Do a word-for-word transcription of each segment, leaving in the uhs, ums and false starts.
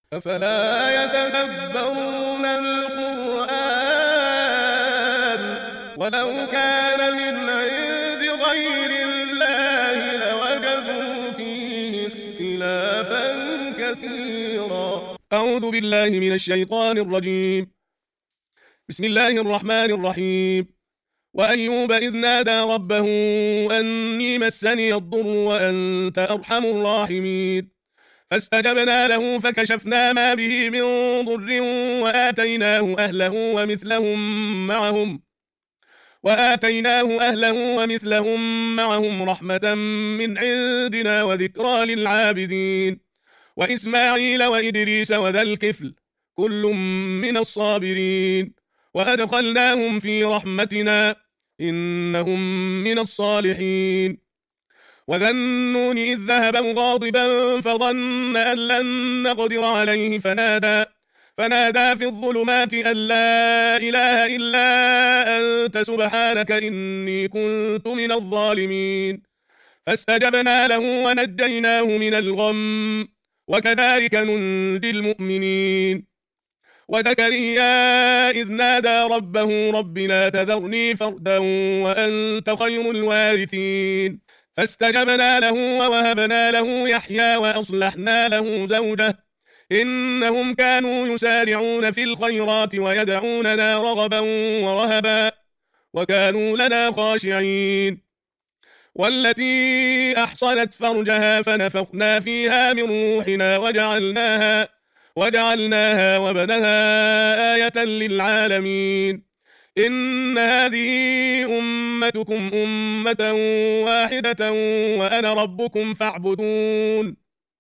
أفلا يتدبرون القرآن ولو كان من عند غير الله لوجدوا فيه اختلافا كثيرا. أعوذ بالله من الشيطان الرجيم. بسم الله الرحمن الرحيم. وأيوب إذ نادى ربه أني مسني الضر وأنت أرحم الراحمين فاستجبنا له فكشفنا ما به من ضر وآتيناه أهله ومثلهم معهم وآتيناه أهله ومثلهم معهم رحمة من عندنا وذكرى للعابدين وإسماعيل وإدريس وذا الكفل كل من الصابرين وأدخلناهم في رحمتنا إنهم من الصالحين. وذا النون إذ ذهب مغاضبا فظن أن لن نقدر عليه فنادى فنادى في الظلمات أن لا إله إلا أنت سبحانك إني كنت من الظالمين فاستجبنا له ونجيناه من الغم وكذلك ننجي المؤمنين. وزكريا إذ نادى ربه رب لا تذرني فردا وأنت خير الوارثين فاستجبنا له ووهبنا له يحيى وأصلحنا له زوجه إنهم كانوا يسارعون في الخيرات ويدعوننا رغبا ورهبا وكانوا لنا خاشعين. والتي أحصنت فرجها فنفخنا فيها من روحنا وجعلناها وجعلناها وبنها آية للعالمين. إن هذه أمتكم أمة واحدة وأنا ربكم فاعبدون.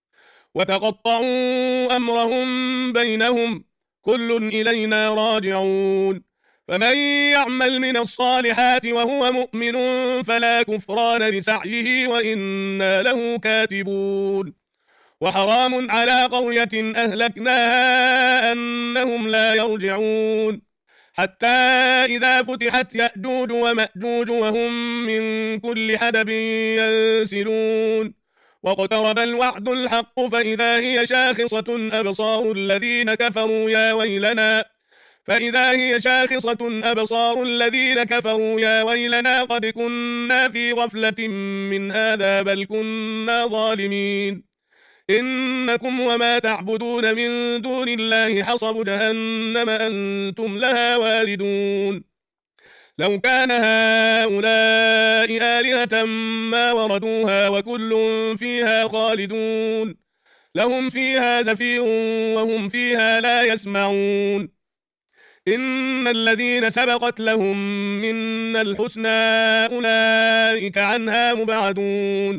وتقطعوا أمرهم بينهم كل إلينا راجعون. فمن يعمل من الصالحات وهو مؤمن فلا كفران لسعيه وإنا له كاتبون. وحرام على قرية أهلكناها أنهم لا يرجعون حتى إذا فتحت يأجوج ومأجوج وهم من كل حدب ينسلون واقترب الوعد الحق فإذا هي شاخصة أبصار الذين كفروا يا ويلنا فإذا هي شاخصة أبصار الذين كفروا يا ويلنا قد كنا في غفلة من هذا بل كنا ظالمين. إنكم وما تعبدون من دون الله حصب جهنم أنتم لها واردون. لو كان هؤلاء آلهة ما وردوها وكل فيها خالدون لهم فيها زفير وهم فيها لا يسمعون. إن الذين سبقت لهم منا الحسنى أولئك عنها مبعدون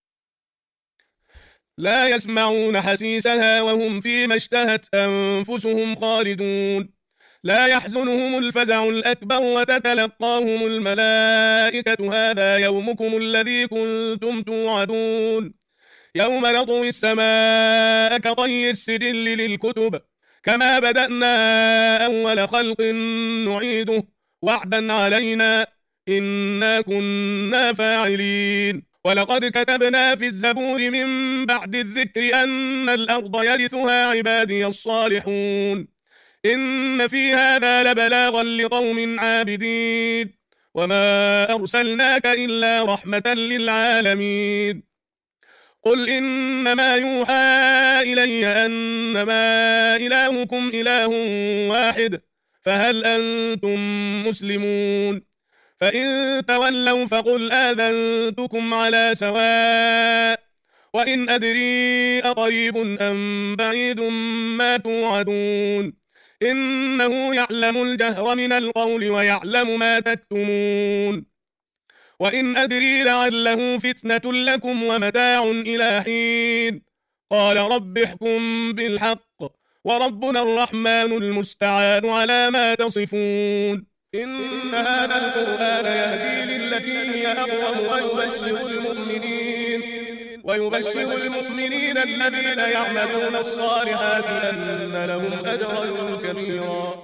لا يسمعون حسيسها وهم فيما اشتهت أنفسهم خالدون. لا يحزنهم الفزع الأكبر وتتلقاهم الملائكة هذا يومكم الذي كنتم توعدون يوم نطوي السماء كطي السجل للكتب كما بدأنا أول خلق نعيده وعدا علينا إنا كنا فاعلين. ولقد كتبنا في الزبور من بعد الذكر أن الأرض يرثها عبادي الصالحون إن في هذا لبلاغا لقوم عابدين وما أرسلناك إلا رحمة للعالمين. قل إنما يوحى إلي أنما إلهكم إله واحد فهل أنتم مسلمون؟ فإن تولوا فقل آذنتكم على سواء وإن أدري أقريب أم بعيد ما توعدون إنه يعلم الجهر من القول ويعلم ما تكتمون. وإن أدري لعله فتنة لكم ومتاع إلى حين قال رب احكم بالحق وربنا الرحمن المستعان على ما تصفون. إن هذا القرآن يهدي للتي هي أقوم ويبشر المؤمنين ويبشر المؤمنين الذين يعملون الصالحات أن لهم أجرا كبيرا.